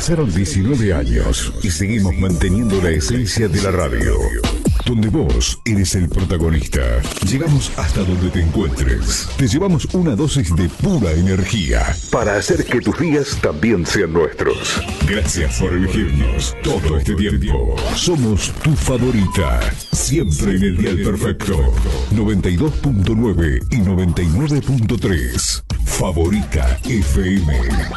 Pasaron 19 años y seguimos manteniendo la esencia de la radio, donde vos eres el protagonista. Llegamos hasta donde te encuentres. Te llevamos una dosis de pura energía para hacer que tus días también sean nuestros. Gracias por elegirnos todo este tiempo. Somos tu favorita, siempre en el dial perfecto. 92.9 y 99.3. Favorita FM.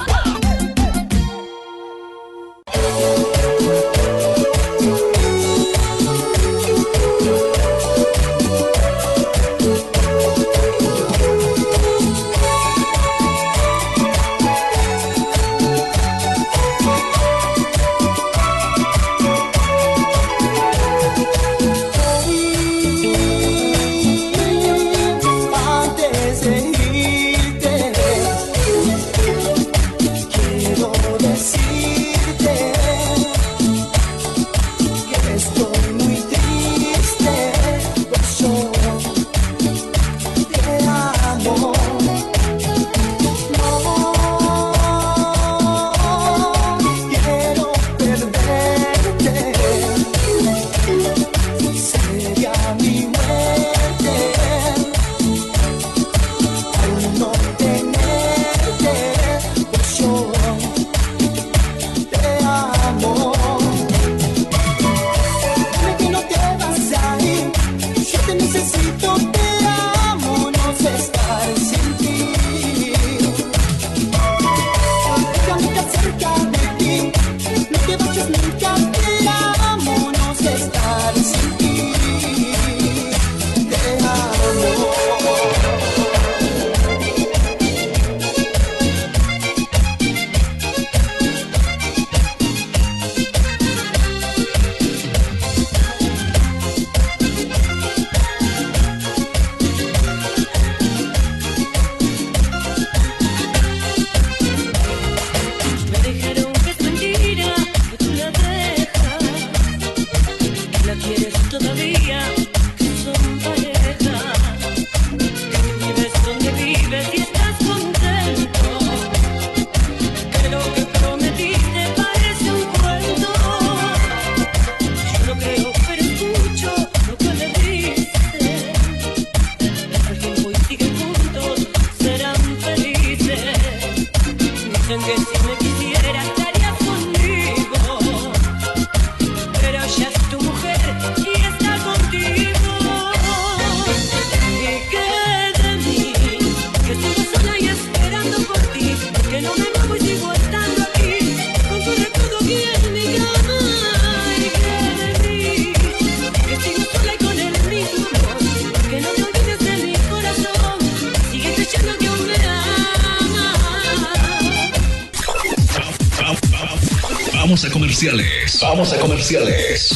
Vamos a comerciales.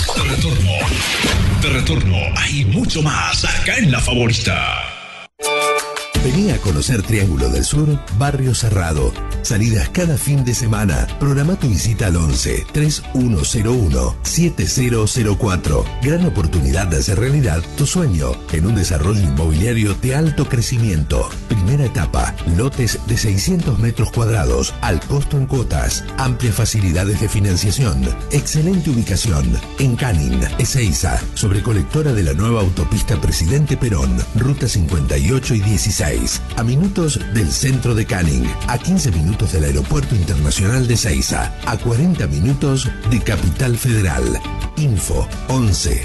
De retorno, hay mucho más acá en La Favorita. Vení a conocer Triángulo del Sur, Barrio Cerrado. Salidas cada fin de semana. Programa tu visita al 11 3101 7004. Gran oportunidad de hacer realidad tu sueño en un desarrollo inmobiliario de alto crecimiento. Primera etapa, lotes de 600 metros cuadrados al costo en cuotas. Amplias facilidades de financiación. Excelente ubicación en Canning, Ezeiza, sobre colectora de la nueva autopista Presidente Perón, ruta 58 y 16. A minutos del centro de Canning, a 15 minutos del Aeropuerto Internacional de Ezeiza, a 40 minutos de Capital Federal. Info 11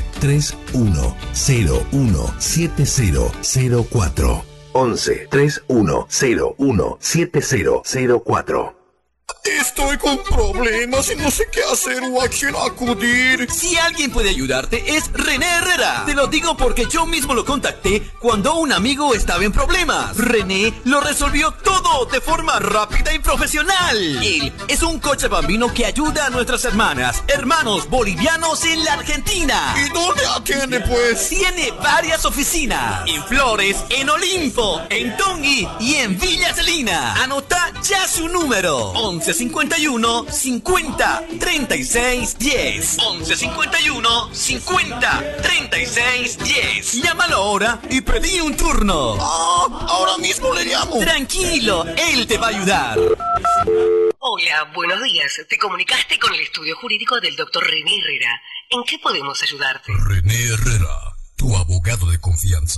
3101 7004. 11 3101 7004. Estoy con problemas y no sé qué hacer o a quién acudir. Si alguien puede ayudarte es René Herrera. Te lo digo porque yo mismo lo contacté cuando un amigo estaba en problemas. René lo resolvió todo de forma rápida y profesional. Él es un coche bambino que ayuda a nuestras hermanos bolivianos en la Argentina. ¿Y dónde atiende pues? Tiene varias oficinas. En Flores, en Olimpo, en Tongui y en Villa Celina. Anota ya su número. 1151 50 36 10. 1151 50 36 10. Llámalo ahora y pedí un turno. Ahora mismo le llamo. Tranquilo, él te va a ayudar. Hola, buenos días. Te comunicaste con el estudio jurídico del doctor René Herrera. ¿En qué podemos ayudarte? René Herrera, tu abogado de confianza.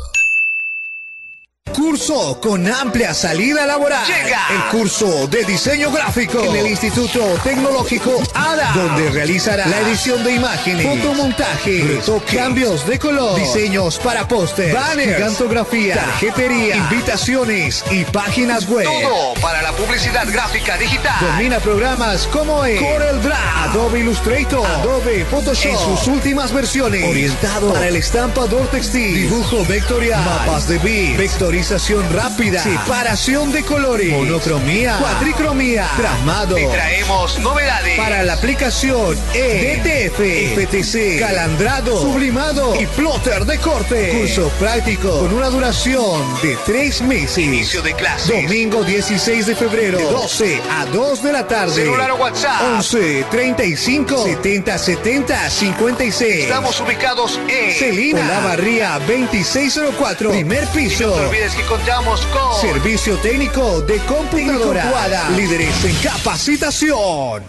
Curso con amplia salida laboral. Llega el curso de diseño gráfico en el Instituto Tecnológico ADA, donde realizará la edición de imágenes, fotomontaje, retoque, cambios de color, diseños para póster, banners, gigantografía, tarjetería, invitaciones y páginas web. todo para la publicidad gráfica digital. Domina programas como el Corel Draw, Adobe Illustrator, Adobe Photoshop en sus últimas versiones. Orientado para el estampador textil, dibujo vectorial, mapas de bits, vectorización rápida, separación de colores, monocromía, cuatricromía, trazado. Te traemos novedades Para la aplicación DTF, FTC, calandrado, sublimado y plotter de corte. Curso práctico con una duración de 3 meses. Inicio de clases. Domingo 16 de febrero, de 12 a 2 de la tarde. Celular o WhatsApp. 11 35 70 70 56. Estamos ubicados en Celina, Olavarría 2604, primer piso. Y no te olvides que contamos con Servicio técnico de computadora. Líderes en capacitación.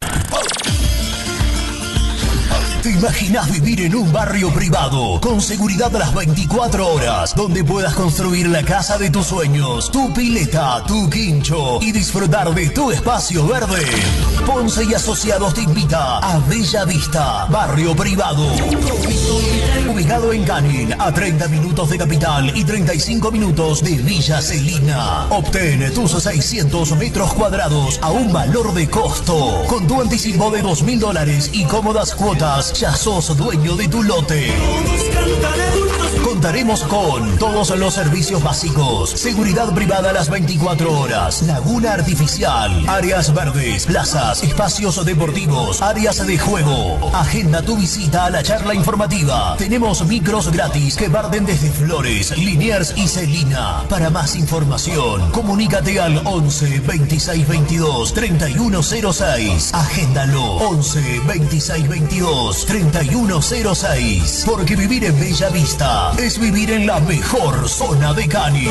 ¿Te imaginas vivir en un barrio privado con seguridad a las 24 horas, donde puedas construir la casa de tus sueños, tu pileta, tu quincho y disfrutar de tu espacio verde? Ponce y Asociados te invita a Bella Vista, barrio privado. Ubicado en Canin, a 30 minutos de Capital y 35 minutos de Villa Celina. Obtén tus 600 metros cuadrados a un valor de costo. Con tu anticipo de $2.000 y cómodas cuotas, ya sos dueño de tu lote. Contaremos con todos los servicios básicos: seguridad privada a las 24 horas, laguna artificial, áreas verdes, plazas, espacios deportivos, áreas de juego. Agenda tu visita a la charla informativa. Tenemos micros gratis que parten desde Flores, Liniers y Celina. Para más información, comunícate al 11 26 22 3106. Agéndalo 11 26 22 3106. Porque vivir en Bella Vista es vivir en la mejor zona de Cani.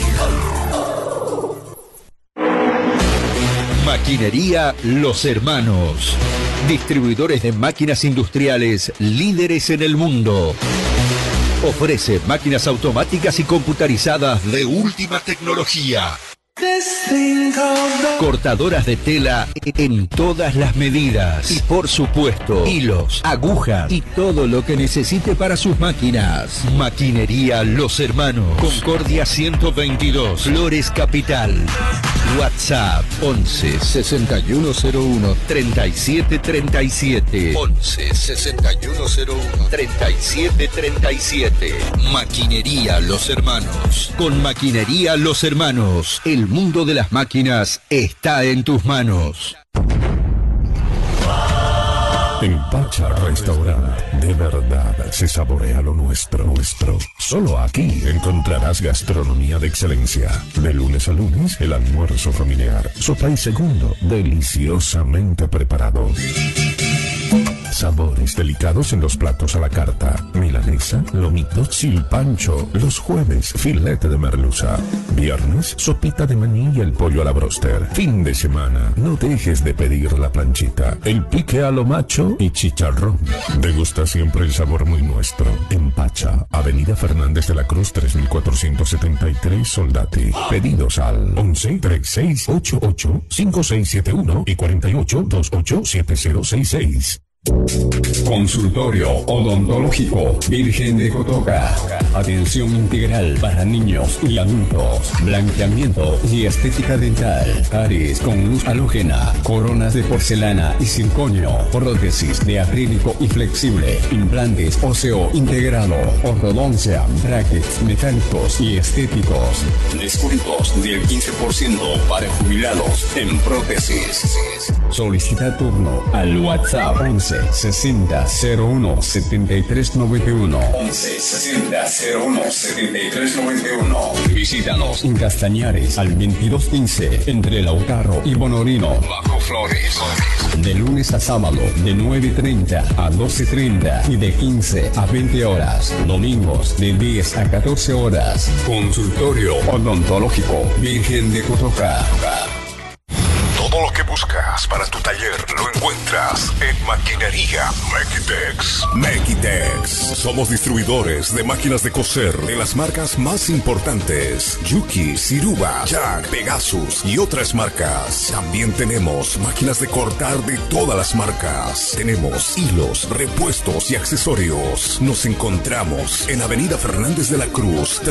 Maquinería Los Hermanos. Distribuidores de máquinas industriales líderes en el mundo. Ofrece máquinas automáticas y computarizadas de última tecnología. Cortadoras de tela en todas las medidas. Y por supuesto, hilos, agujas y todo lo que necesite para sus máquinas. Maquinería Los Hermanos. Concordia 122, Flores Capital. WhatsApp 11 6101 3737. 11 6101 3737. Maquinería Los Hermanos. Con Maquinería Los Hermanos, el mundo de las máquinas está en tus manos. En Pacha Restaurant, de verdad se saborea lo nuestro. Solo aquí encontrarás gastronomía de excelencia. De lunes a lunes, el almuerzo familiar. Sopa y segundo, deliciosamente preparado. Sabores delicados en los platos a la carta. Milanesa, lomito, silpancho. Los jueves, filete de merluza. Viernes, sopita de maní y el pollo a la bróster. Fin de semana, no dejes de pedir la planchita, el pique a lo macho y chicharrón. Degusta siempre el sabor muy nuestro. En Pacha, Avenida Fernández de la Cruz 3473, Soldati. Pedidos al 11 36 88 5671 y 48 28 7066. Consultorio odontológico Virgen de Cotoca. Atención integral para niños y adultos. Blanqueamiento y estética dental. Caries con luz halógena. Coronas de porcelana y circonio. Prótesis de acrílico y flexible. Implantes óseo integrado. Ortodoncia. Brackets metálicos y estéticos. Descuentos del 15% para jubilados en prótesis. Solicita turno al WhatsApp 11 60 01 73 91. 11 60 01 73 91. Visítanos en Castañares al 2215 entre Lautaro y Bonorino, Bajo Flores. De lunes a sábado de 9:30 a 12:30 y de 15 a 20 horas. Domingos de 10 a 14 horas. Consultorio odontológico Virgen de Cotoca. Todo lo que buscas buscas para tu taller lo encuentras en Maquinería Mequitex. Mequitex. Somos distribuidores de máquinas de coser de las marcas más importantes: Yuki, Siruba, Jack, Pegasus y otras marcas. También tenemos máquinas de cortar de todas las marcas. Tenemos hilos, repuestos y accesorios. Nos encontramos en Avenida Fernández de la Cruz,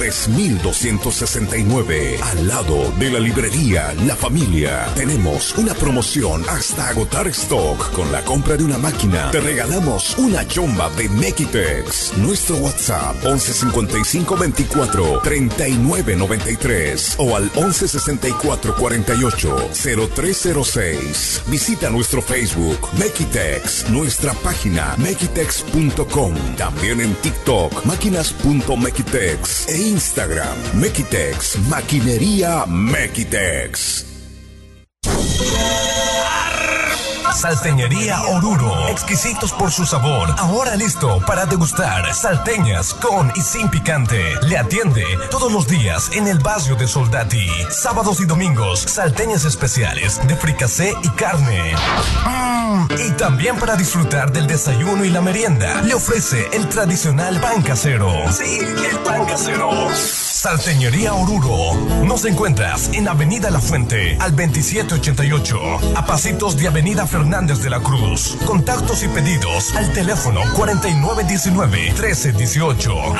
3269, al lado de la librería La Familia. Tenemos una promoción hasta agotar stock. Con la compra de una máquina te regalamos una chomba de Mequitex. Nuestro WhatsApp 1155 24 39 93 o al 1164 48 0306. Visita nuestro Facebook Mequitex, nuestra página mequitex.com, también en TikTok máquinas.mequitex e Instagram Mequitex, Maquinería Mequitex. Salteñería Oruro, exquisitos por su sabor, ahora listo para degustar salteñas con y sin picante. Le atiende todos los días en el barrio de Soldati. Sábados y domingos, salteñas especiales de fricasé y carne. Y también para disfrutar del desayuno y la merienda, le ofrece el tradicional pan casero. Sí, el pan casero. Salteñería Oruro. Nos encuentras en Avenida La Fuente, al 2788, a pasitos de Avenida Fernández de la Cruz. Contactos y pedidos al teléfono 4919-1318.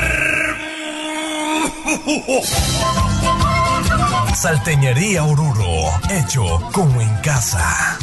Salteñería Oruro, hecho como en casa.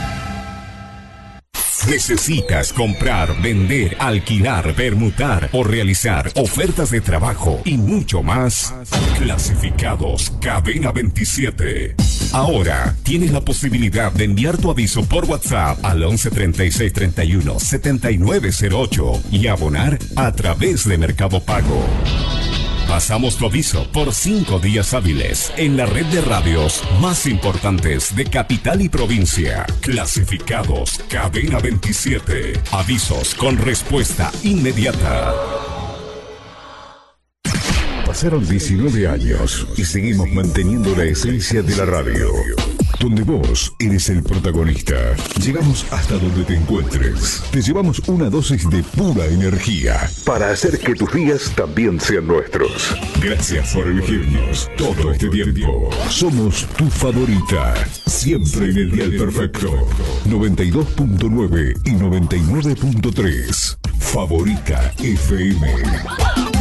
¿Necesitas comprar, vender, alquilar, permutar o realizar ofertas de trabajo y mucho más? Clasificados Cadena 27. Ahora tienes la posibilidad de enviar tu aviso por WhatsApp al 11 36 31 7908 y abonar a través de Mercado Pago. Pasamos tu aviso por 5 días hábiles en la red de radios más importantes de capital y provincia. Clasificados Cadena 27. Avisos con respuesta inmediata. Pasaron 19 años y seguimos manteniendo la esencia de la radio, donde vos eres el protagonista. Llegamos hasta donde te encuentres. Te llevamos una dosis de pura energía para hacer que tus días también sean nuestros. Gracias por elegirnos todo este tiempo. Somos tu favorita, siempre en el dial perfecto. 92.9 y 99.3. Favorita FM.